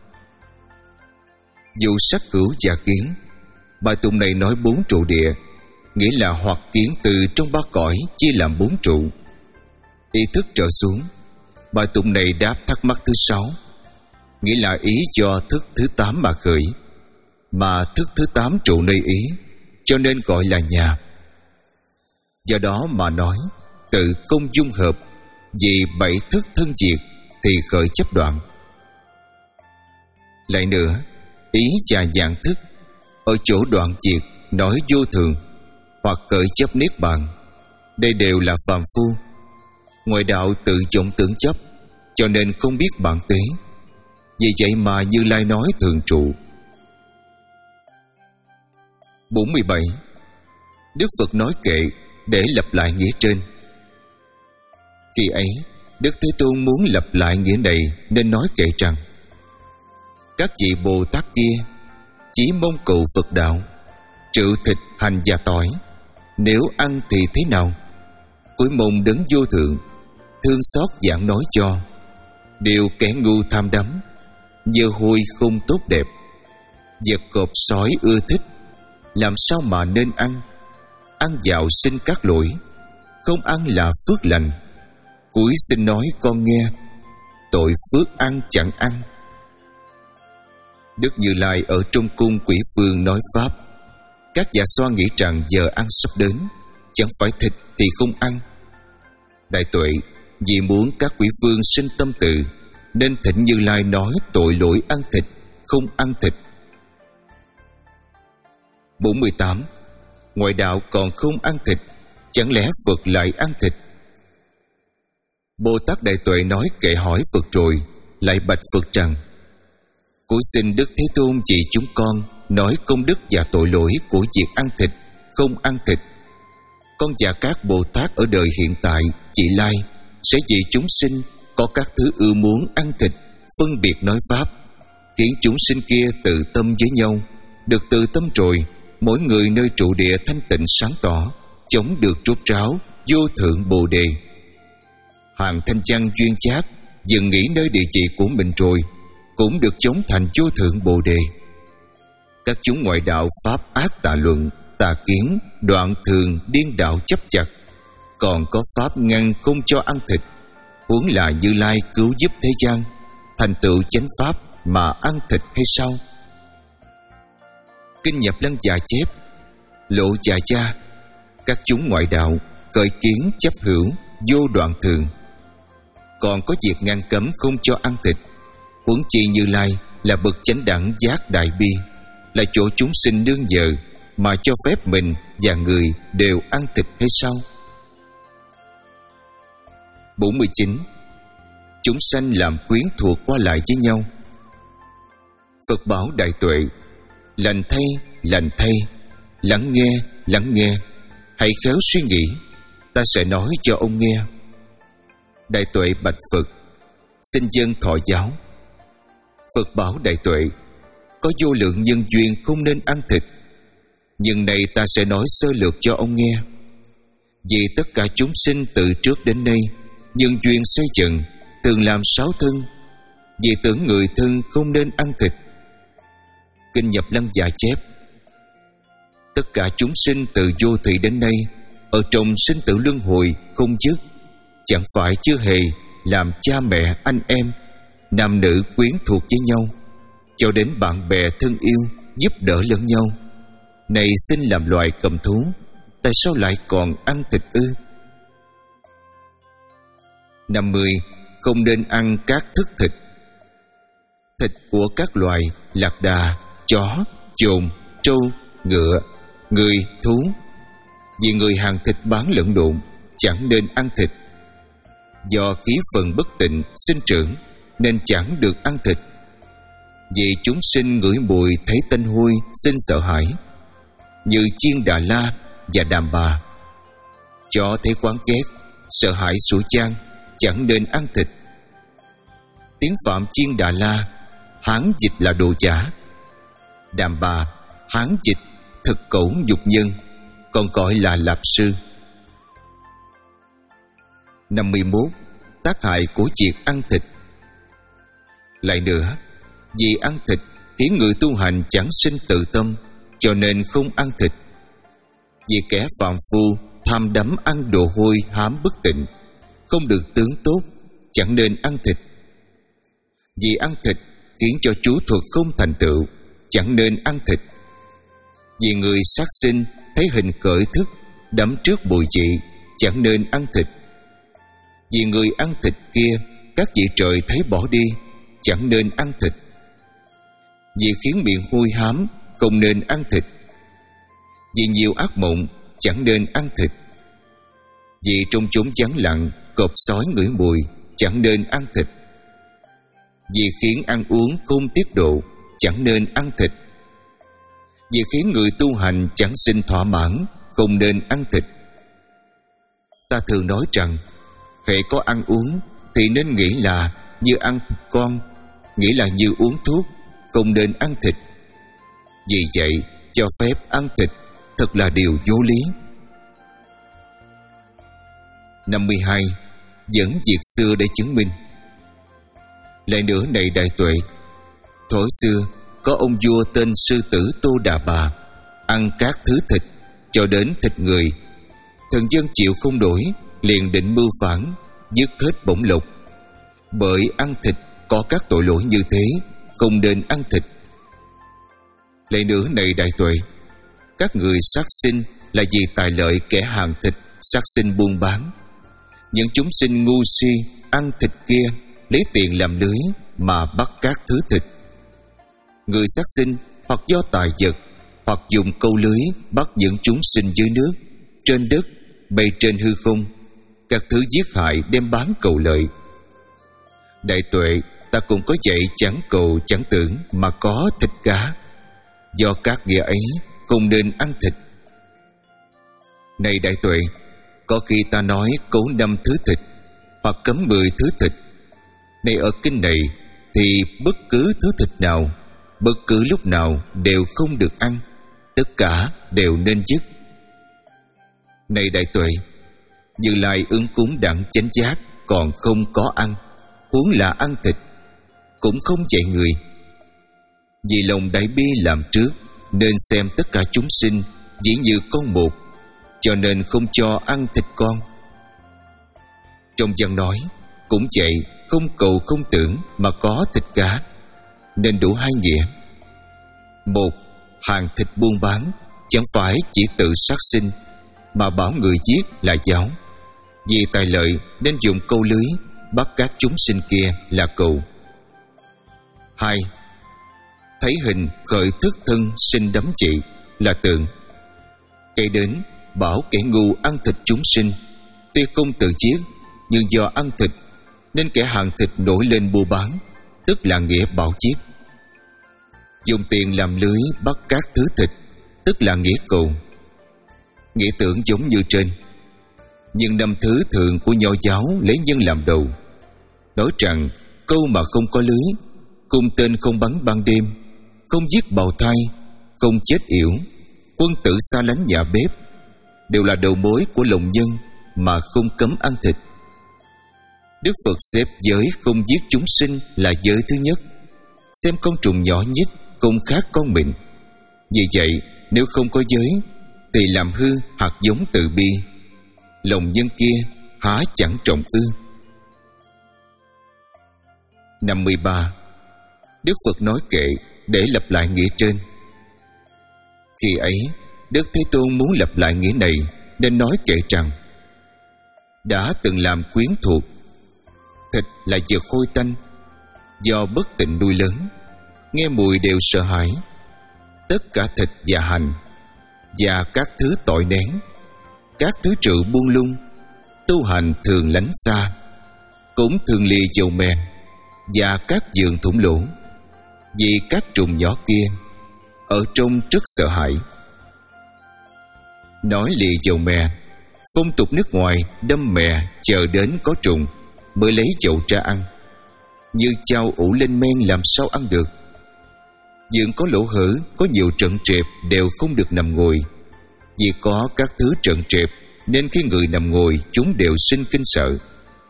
Dù sắc cửu và kiến, bài tụng này nói bốn trụ địa, nghĩa là hoặc kiến từ trong ba cõi chia làm bốn trụ. Ý thức trở xuống, bài tụng này đáp thắc mắc thứ sáu, nghĩa là ý do thức thứ tám mà khởi, mà thức thứ tám trụ nơi ý, cho nên gọi là nhà. Do đó mà nói tự không dung hợp, vì bảy thức thân diệt thì khởi chấp đoạn. Lại nữa, ý và dạng thức ở chỗ đoạn diệt nói vô thường hoặc khởi chấp niết bàn, đây đều là phàm phu. Ngoại đạo tự vọng tưởng chấp, cho nên không biết bản tế. Vì vậy mà Như Lai nói thường trụ. bốn mươi bảy. Đức Phật nói kệ để lặp lại nghĩa trên. Khi ấy, Đức Thế Tôn muốn lặp lại nghĩa này nên nói kệ rằng: các vị Bồ Tát kia chỉ mong cầu Phật đạo, trự thịt hành và tỏi, nếu ăn thì thế nào? Cúi mong đấng vô thượng, thương xót giảng nói cho. Điều kẻ ngu tham đắm, dơ hôi không tốt đẹp, vật cọp sói ưa thích, làm sao mà nên ăn? Ăn vào sinh các lỗi, không ăn là phước lành. Cúi xin nói con nghe, tội phước ăn chẳng ăn. Đức Như Lai ở trong cung Quỷ Vương nói pháp. Các dạ xoa nghĩ rằng giờ ăn sắp đến, chẳng phải thịt thì không ăn. Đại Tuệ vì muốn các quỷ vương sinh tâm từ, nên thỉnh Như Lai nói tội lỗi ăn thịt, không ăn thịt. bốn mươi tám. Ngoại đạo còn không ăn thịt, chẳng lẽ Phật lại ăn thịt? Bồ Tát Đại Tuệ nói kệ hỏi Phật rồi, lại bạch Phật rằng: cúi xin Đức Thế Tôn vì chúng con nói công đức và tội lỗi của việc ăn thịt, không ăn thịt. Con và các Bồ Tát ở đời hiện tại, vị lai, sẽ vì chúng sinh có các thứ ưa muốn ăn thịt, phân biệt nói pháp, khiến chúng sinh kia tự tâm với nhau. Được tự tâm rồi, mỗi người nơi trụ địa thanh tịnh sáng tỏ, chống được rốt ráo vô thượng Bồ Đề. Hàng thanh văn duyên chát dừng nghỉ nơi địa chỉ của mình rồi, cũng được chống thành vô thượng Bồ Đề. Các chúng ngoại đạo pháp ác tà luận, tà kiến, đoạn thường, điên đạo chấp chặt, còn có pháp ngăn không cho ăn thịt, huống là Như Lai cứu giúp thế gian thành tựu chánh pháp mà ăn thịt hay sao? Kinh Nhập Lăng Già chép: lộ già cha, các chúng ngoại đạo khởi kiến chấp hữu, vô đoạn thường, còn có việc ngăn cấm không cho ăn thịt, huống chi Như Lai là bậc chánh đẳng giác đại bi, là chỗ chúng sinh nương nhờ, mà cho phép mình và người đều ăn thịt hay sao? bốn mươi chín. Chúng sanh làm quyến thuộc qua lại với nhau. Phật bảo Đại Tuệ: lành thay, lành thay, lắng nghe, lắng nghe, hãy khéo suy nghĩ, ta sẽ nói cho ông nghe. Đại Tuệ bạch Phật: xin dân thọ giáo. Phật bảo Đại Tuệ: có vô lượng nhân duyên không nên ăn thịt, nhưng này ta sẽ nói sơ lược cho ông nghe. Vì tất cả chúng sinh từ trước đến nay nhân duyên xoay chừng, thường làm sáu thân, vì tưởng người thân không nên ăn thịt. Kinh Nhập Lăng Già chép: tất cả chúng sinh từ vô thủy đến nay ở trong sinh tử luân hồi không dứt, chẳng phải chưa hề làm cha mẹ anh em, nam nữ quyến thuộc với nhau, cho đến bạn bè thân yêu giúp đỡ lẫn nhau. Này xin làm loài cầm thú, tại sao lại còn ăn thịt ư? năm mươi. Không nên ăn các thức thịt. Thịt của các loài lạc đà, chó, chồn, trâu, ngựa, người, thú. Vì người hàng thịt bán lẫn lộn, chẳng nên ăn thịt. Do khí phần bất tịnh sinh trưởng, nên chẳng được ăn thịt. Vì chúng sinh ngửi mùi thấy tanh hôi sinh sợ hãi, như chiên Đà La và Đàm Bà. Chó thấy quán ghét, sợ hãi sủa chan, chẳng nên ăn thịt. Tiếng Phạm chiên Đà La, Hán dịch là đồ giả. Đàm Bà, Hán dịch thực cẩu dục nhân, còn gọi là Lạp Sư. Năm mươi mốt. Tác hại của việc ăn thịt. Lại nữa, vì ăn thịt khiến người tu hành chẳng sinh tự tâm, cho nên không ăn thịt. Vì kẻ phàm phu tham đắm ăn đồ hôi hám bất tịnh, không được tướng tốt, chẳng nên ăn thịt. Vì ăn thịt khiến cho chú thuật không thành tựu, chẳng nên ăn thịt. Vì người sát sinh thấy hình khởi thức, đắm trước bụi vị, chẳng nên ăn thịt. Vì người ăn thịt kia, các vị trời thấy bỏ đi, chẳng nên ăn thịt. Vì khiến miệng hôi hám, không nên ăn thịt. Vì nhiều ác mộng, chẳng nên ăn thịt. Vì trong chốn vắng lặng, cọp sói ngửi mùi, chẳng nên ăn thịt. Vì khiến ăn uống không tiết độ, chẳng nên ăn thịt. Vì khiến người tu hành chẳng sinh thỏa mãn, không nên ăn thịt. Ta thường nói rằng, hễ có ăn uống thì nên nghĩ là như ăn con, nghĩ là như uống thuốc, không nên ăn thịt. Vì vậy, cho phép ăn thịt thật là điều vô lý. Năm mươi hai. Dẫn việc xưa để chứng minh. Lại nữa này đại tuệ, thuở xưa có ông vua tên sư tử Tô Đà Bà, ăn các thứ thịt cho đến thịt người. Thần dân chịu không nổi, liền định mưu phản, dứt hết bổng lộc. Bởi ăn thịt có các tội lỗi như thế, không nên ăn thịt. Lại nữa này đại tuệ, các người sát sinh là vì tài lợi kẻ hàng thịt sát sinh buôn bán. Những chúng sinh ngu si ăn thịt kia, lấy tiền làm lưới mà bắt các thứ thịt. Người sát sinh hoặc do tài vật, hoặc dùng câu lưới bắt những chúng sinh dưới nước, trên đất, bay trên hư không, các thứ giết hại đem bán cầu lợi. Đại tuệ, ta cũng có dạy chẳng cầu chẳng tưởng mà có thịt cá. Do các nghĩa ấy không nên ăn thịt. Này đại tuệ, có khi ta nói cấu năm thứ thịt, hoặc cấm mười thứ thịt. Này ở kinh này thì bất cứ thứ thịt nào, bất cứ lúc nào đều không được ăn, tất cả đều nên dứt. Này đại tuệ, Như Lai ứng cúng đặng chánh giác còn không có ăn, huống là ăn thịt, cũng không dạy người. Vì lòng đại bi làm trước, nên xem tất cả chúng sinh chỉ như con một, cho nên không cho ăn thịt con. Trong văn nói cũng vậy, không cầu không tưởng mà có thịt cá, nên đủ hai nghĩa. Một, hàng thịt buôn bán chẳng phải chỉ tự sát sinh, mà bảo người giết là giáo. Vì tài lợi nên dùng câu lưới bắt các chúng sinh kia là cầu. Hai, thấy hình khởi thức thân sinh đắm trị là tượng. Cây đến bảo kẻ ngu ăn thịt chúng sinh, tuy không tự giết, nhưng do ăn thịt nên kẻ hàng thịt nổi lên buôn bán, tức là nghĩa bảo giết. Dùng tiền làm lưới bắt các thứ thịt, tức là nghĩa cầu. Nghĩa tưởng giống như trên, nhưng năm thứ thường của nho giáo lấy nhân làm đầu, nói rằng câu mà không có lưới, cung tên không bắn ban đêm, không giết bào thai, không chết yểu, quân tử xa lánh nhà bếp, đều là đầu mối của lòng nhân mà không cấm ăn thịt. Đức Phật xếp giới không giết chúng sinh là giới thứ nhất, xem con trùng nhỏ nhất không khác con mình. Vì vậy, nếu không có giới thì làm hư hạt giống từ bi, lòng nhân kia há chẳng trồng ư. Năm mươi ba. Đức Phật nói kệ để lặp lại nghĩa trên. Khi ấy, Đức Thế Tôn muốn lặp lại nghĩa này, nên nói kệ rằng: đã từng làm quyến thuộc, thịt là vật hôi tanh, do bất tịnh nuôi lớn, nghe mùi đều sợ hãi. Tất cả thịt và hành và các thứ tội nén, các thứ rượu buông lung, tu hành thường lánh xa, cũng thường lìa dầu mè và các giường thủng lỗ, vì các trùng nhỏ kia ở trong rất sợ hãi. Nói lìa dầu mè, phong tục nước ngoài đâm mè chờ đến có trùng mới lấy dầu ra ăn, như chao ủ lên men làm sao ăn được. Giường có lỗ hở, có nhiều trận trẹp đều không được nằm ngồi. Vì có các thứ trận trẹp nên khi người nằm ngồi chúng đều sinh kinh sợ.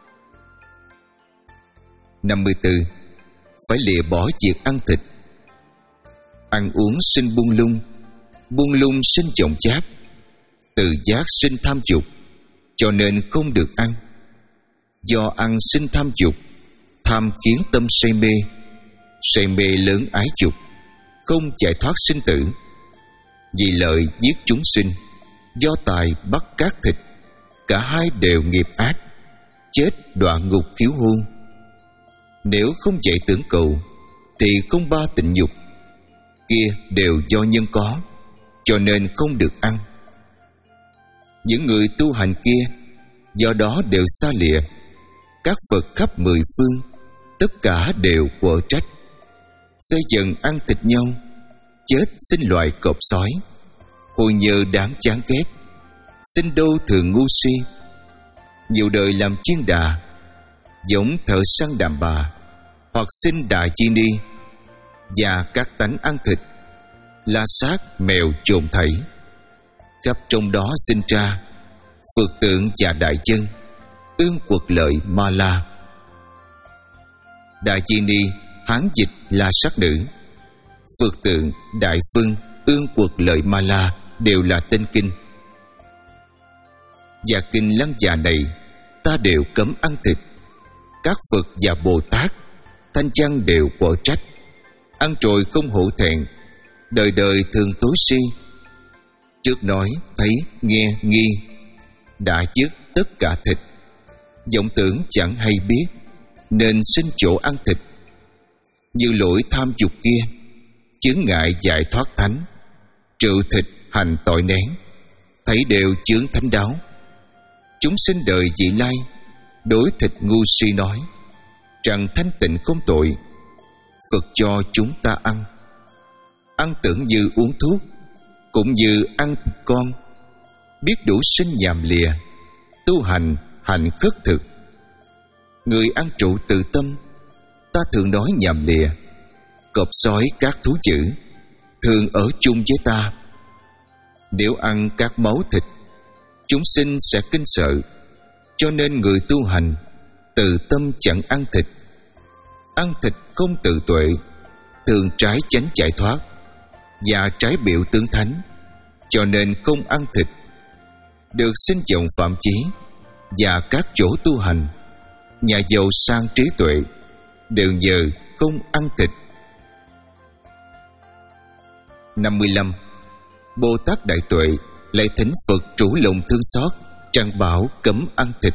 Năm mươi tư. Phải lìa bỏ việc ăn thịt. Ăn uống sinh buông lung, buông lung sinh chồng cháp, từ giác sinh tham dục, cho nên không được ăn. Do ăn sinh tham dục, tham khiến tâm say mê, say mê lớn ái dục, không giải thoát sinh tử. Vì lợi giết chúng sinh, do tài bắt cát thịt, cả hai đều nghiệp ác, chết đọa ngục khiếu hôn. Nếu không dạy tưởng cầu thì không ba tịnh dục, kia đều do nhân có, cho nên không được ăn. Những người tu hành kia do đó đều xa lìa các Phật khắp mười phương, tất cả đều quở trách, xây dần ăn thịt nhau, chết sinh loại cọp sói, hồi nhờ đáng chán ghét, sinh đâu thường ngu si, nhiều đời làm chiên đà, giống thợ săn đàn bà, hoặc sinh đại chi ni, và các tánh ăn thịt, la sát mèo trộm thảy, khắp trong đó sinh ra Phật tượng và đại chân, ương quật lợi ma la. Đại chi ni Hán dịch là sắc nữ, Phật tượng, đại phân, ương quật lợi ma la đều là tên kinh. Và kinh Lăng Già này ta đều cấm ăn thịt. Các Phật và Bồ Tát thanh văn đều quở trách, ăn rồi không hổ thẹn, đời đời thường tối si. Trước nói thấy nghe nghi, đã dứt tất cả thịt, vọng tưởng chẳng hay biết, nên sinh chỗ ăn thịt. Như lỗi tham dục kia, chướng ngại giải thoát thánh, trừ thịt hành tội nén, thấy đều chướng thánh đáo. Chúng sinh đời vị lai, đối thịt ngu si nói, rằng thanh tịnh không tội, Phật cho chúng ta ăn. Ăn tưởng như uống thuốc, cũng như ăn con, biết đủ sinh nhàm lìa, tu hành hành khất thực. Người ăn trụ từ tâm, ta thường nói nhàm lìa, cọp sói các thú dữ, thường ở chung với ta. Nếu ăn các máu thịt, chúng sinh sẽ kinh sợ, cho nên người tu hành từ tâm chẳng ăn thịt. Ăn thịt không tự tuệ, thường trái chánh giải thoát, và trái biểu tướng thánh, cho nên không ăn thịt. Được sinh vọng phạm chí, và các chỗ tu hành, nhà giàu sang trí tuệ, đều nhờ không ăn thịt. Năm mươi lăm. Bồ Tát Đại Tuệ lại thỉnh Phật trũ lòng thương xót, trang bảo cấm ăn thịt.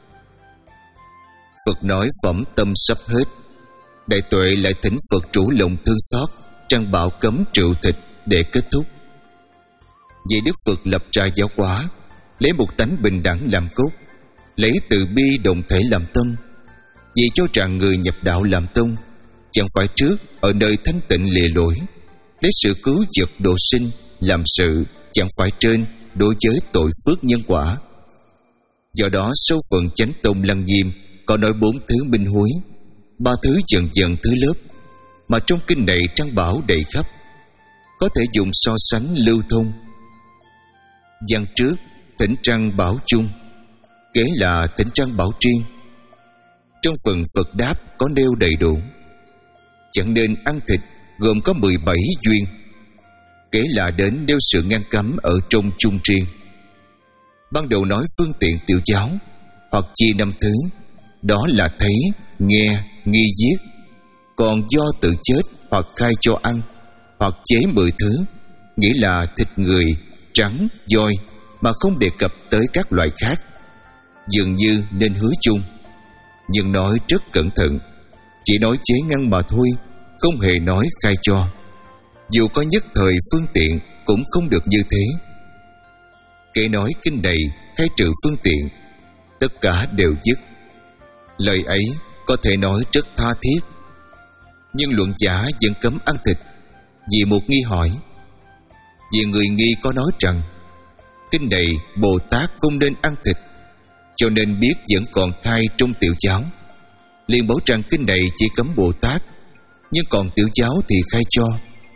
Phật nói phẩm tâm sắp hết, Đại Tuệ lại thỉnh Phật trũ lòng thương xót, trang bảo cấm rượu thịt để kết thúc. Vậy Đức Phật lập ra giáo hóa, lấy một tánh bình đẳng làm cốt, lấy từ bi đồng thể làm tâm. Vì cho rằng người nhập đạo làm tông, chẳng phải trước ở nơi thanh tịnh lìa lỗi, lấy sự cứu vật độ sinh làm sự, chẳng phải trên đối với tội phước nhân quả. Do đó sâu phận chánh tông Lăng Nghiêm có nói bốn thứ minh huối, ba thứ dần dần thứ lớp, mà trong kinh này trang bảo đầy khắp, có thể dùng so sánh lưu thông. Văn trước thỉnh trang bảo chung, kế là thỉnh trang bảo riêng. Trong phần Phật đáp có nêu đầy đủ, chẳng nên ăn thịt gồm có mười bảy duyên, kế là đến nêu sự ngăn cấm ở trong chung riêng. Ban đầu nói phương tiện tiểu giáo, hoặc chia năm thứ, đó là thấy, nghe, nghi giết. Còn do tự chết hoặc khai cho ăn, hoặc chế mười thứ, nghĩa là thịt người, trắng, voi, mà không đề cập tới các loại khác. Dường như nên hứa chung, nhưng nói rất cẩn thận, chỉ nói chế ngăn mà thôi, không hề nói khai cho. Dù có nhất thời phương tiện cũng không được như thế. Kể nói kinh này khai trừ phương tiện, tất cả đều dứt. Lời ấy có thể nói rất tha thiết, nhưng luận giả vẫn cấm ăn thịt vì một nghi hỏi. Vì người nghi có nói rằng kinh này Bồ Tát không nên ăn thịt, cho nên biết vẫn còn khai trong tiểu giáo, liền bảo rằng kinh này chỉ cấm Bồ Tát, nhưng còn tiểu giáo thì khai cho.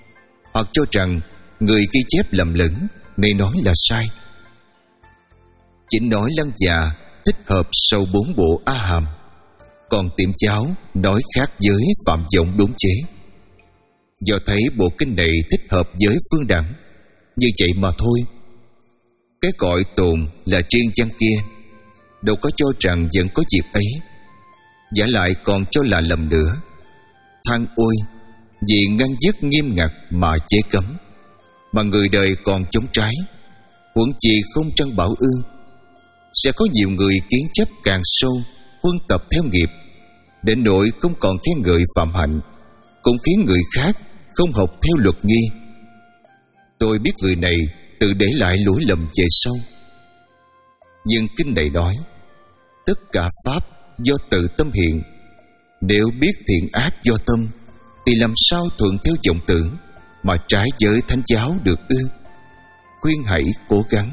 hoặc cho rằng người ghi chép lầm lẫn nên nói là sai. Chính nói Lăng Già thích hợp sau bốn bộ A Hàm, còn Tiệm Cháo nói khác với Phạm Vọng đốn chế. Do thấy bộ kinh này thích hợp với Phương Đẳng, như vậy mà thôi. Cái gọi tồn là riêng văn kia, đâu có cho rằng vẫn có việc ấy, giả lại còn cho là lầm nữa. Than ôi, vì ngăn dứt nghiêm ngặt mà chế cấm, mà người đời còn chống trái, huống chi không trăng bảo ư. Sẽ có nhiều người kiến chấp càng sâu, huân tập theo nghiệp, đến nỗi không còn khen ngợi phạm hạnh, cũng khiến người khác không học theo luật nghi. Tôi biết người này tự để lại lỗi lầm về sau. Nhưng kinh này nói tất cả pháp do tự tâm hiện, nếu biết thiện ác do tâm thì làm sao thuận theo vọng tưởng mà trái với thánh giáo được ư? Khuyên hãy cố gắng.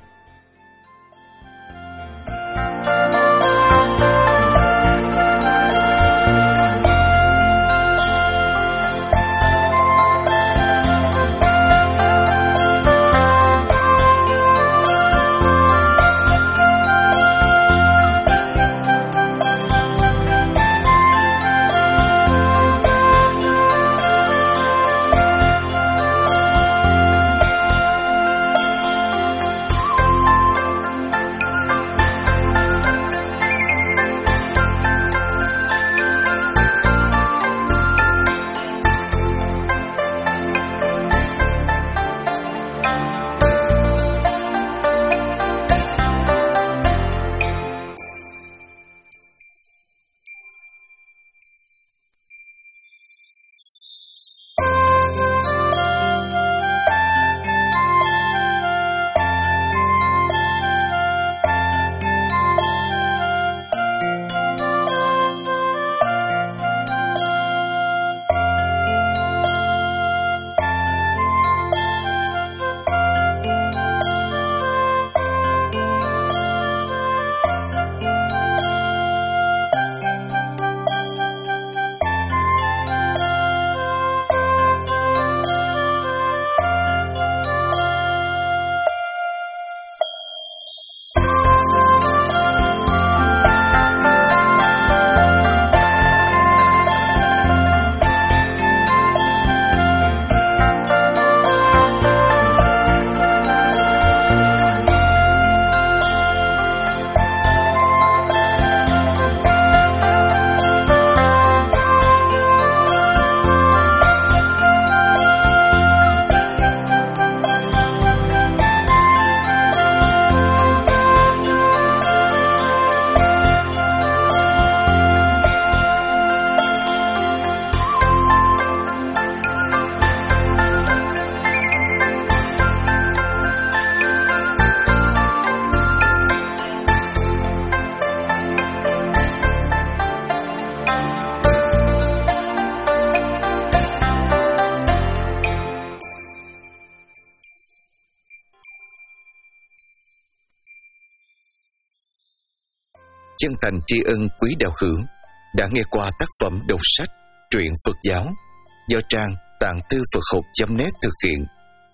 Chân thành tri ân quý đạo hữu đã nghe qua tác phẩm đọc sách truyện Phật giáo do trang tạng tư Phật học chấm net thực hiện.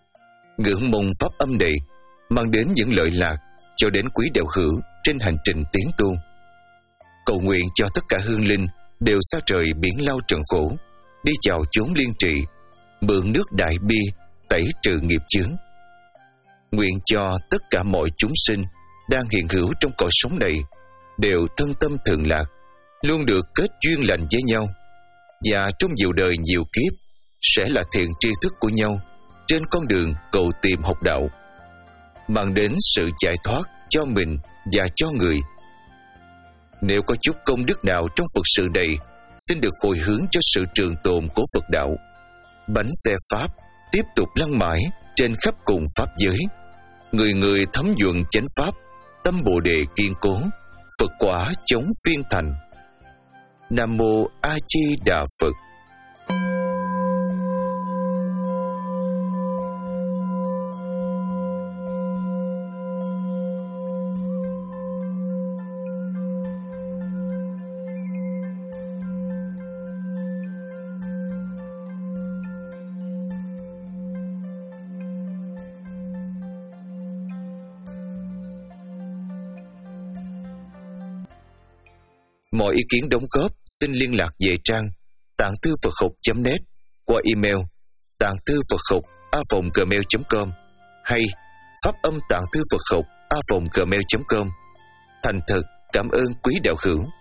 Ngưỡng mong pháp âm này mang đến những lợi lạc cho đến quý đạo hữu trên hành trình tiến tu. Cầu nguyện cho tất cả hương linh đều xa rời biển lao trần khổ, đi vào chốn liên trị, mượn nước đại bi tẩy trừ nghiệp chướng. Nguyện cho tất cả mọi chúng sinh đang hiện hữu trong cõi sống này đều thân tâm thường lạc, luôn được kết duyên lành với nhau, và trong nhiều đời nhiều kiếp sẽ là thiện tri thức của nhau trên con đường cầu tìm học đạo, mang đến sự giải thoát cho mình và cho người. Nếu có chút công đức nào trong Phật sự này, xin được hồi hướng cho sự trường tồn của Phật đạo. Bánh xe Pháp tiếp tục lăn mãi trên khắp cùng Pháp giới, người người thấm nhuận chánh Pháp, tâm Bồ Đề kiên cố, Phật quả chống phiên thành. Nam Mô A Di Đà Phật. Mọi ý kiến đóng góp xin liên lạc về trang tạng thư Phật học chấm net qua email tạng thư Phật học a vòng gmail chấm com hay pháp âm tạng thư Phật học a vòng gmail chấm com. Thành thật cảm ơn quý đạo hữu.